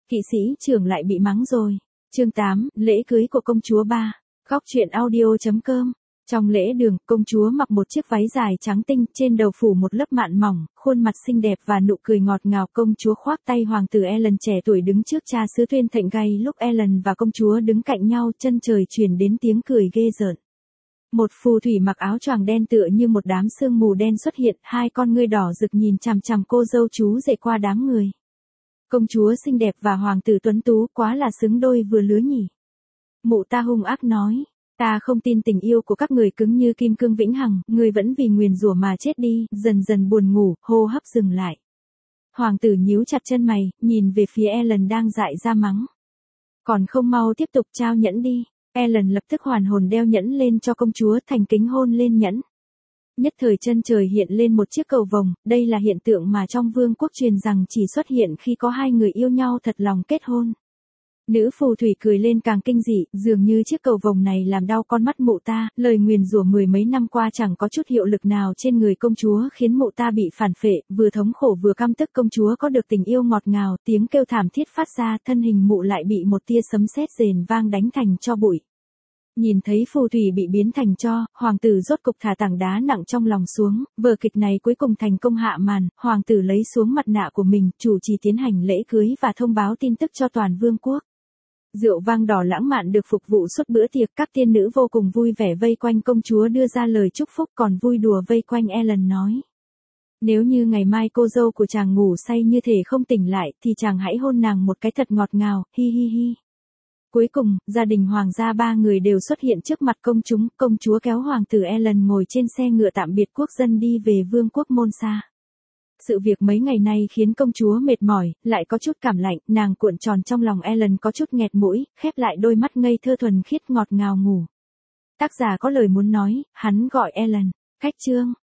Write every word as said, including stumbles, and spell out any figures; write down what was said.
Kỵ sĩ trưởng lại bị mắng rồi. Chương tám, lễ cưới của công chúa ba. Góc truyện audio chấm com. Trong lễ đường, công chúa mặc một chiếc váy dài trắng tinh, trên đầu phủ một lớp mạn mỏng, khuôn mặt xinh đẹp và nụ cười ngọt ngào. Công chúa khoác tay hoàng tử Ellen trẻ tuổi đứng trước cha xứ Thuyên Thệnh Gay. Lúc Ellen và công chúa đứng cạnh nhau, chân trời truyền đến tiếng cười ghê rợn. Một phù thủy mặc áo choàng đen tựa như một đám sương mù đen xuất hiện, hai con ngươi đỏ rực nhìn chằm chằm cô dâu chú rể qua đám người. Công chúa xinh đẹp và hoàng tử tuấn tú quá là xứng đôi vừa lứa nhỉ. Mụ ta hung ác nói, ta không tin tình yêu của các người cứng như kim cương vĩnh hằng, người vẫn vì nguyền rủa mà chết đi. Dần dần buồn ngủ, hô hấp dừng lại. Hoàng tử nhíu chặt chân mày, nhìn về phía Ellen đang dại ra mắng. Còn không mau tiếp tục trao nhẫn đi. Ellen lập tức hoàn hồn đeo nhẫn lên cho công chúa, thành kính hôn lên nhẫn. Nhất thời chân trời hiện lên một chiếc cầu vồng, đây là hiện tượng mà trong vương quốc truyền rằng chỉ xuất hiện khi có hai người yêu nhau thật lòng kết hôn. Nữ phù thủy cười lên càng kinh dị, dường như chiếc cầu vồng này làm đau con mắt mụ ta, lời nguyền rủa mười mấy năm qua chẳng có chút hiệu lực nào trên người công chúa khiến mụ ta bị phản phệ, vừa thống khổ vừa căm tức. Công chúa có được tình yêu ngọt ngào, tiếng kêu thảm thiết phát ra, thân hình mụ lại bị một tia sấm sét rền vang đánh thành tro bụi. Nhìn thấy phù thủy bị biến thành tro, hoàng tử rốt cục thả tảng đá nặng trong lòng xuống, vở kịch này cuối cùng thành công hạ màn, hoàng tử lấy xuống mặt nạ của mình, chủ trì tiến hành lễ cưới và thông báo tin tức cho toàn vương quốc. Rượu vang đỏ lãng mạn được phục vụ suốt bữa tiệc, các tiên nữ vô cùng vui vẻ vây quanh công chúa đưa ra lời chúc phúc, còn vui đùa vây quanh Ellen nói. Nếu như ngày mai cô dâu của chàng ngủ say như thể không tỉnh lại, thì chàng hãy hôn nàng một cái thật ngọt ngào, hi hi hi. Cuối cùng, gia đình hoàng gia ba người đều xuất hiện trước mặt công chúng, công chúa kéo hoàng tử Ellen ngồi trên xe ngựa tạm biệt quốc dân đi về vương quốc Môn Sa. Sự việc mấy ngày nay khiến công chúa mệt mỏi, lại có chút cảm lạnh, nàng cuộn tròn trong lòng Ellen có chút nghẹt mũi, khép lại đôi mắt ngây thơ thuần khiết ngọt ngào ngủ. Tác giả có lời muốn nói, hắn gọi Ellen. Khách chương.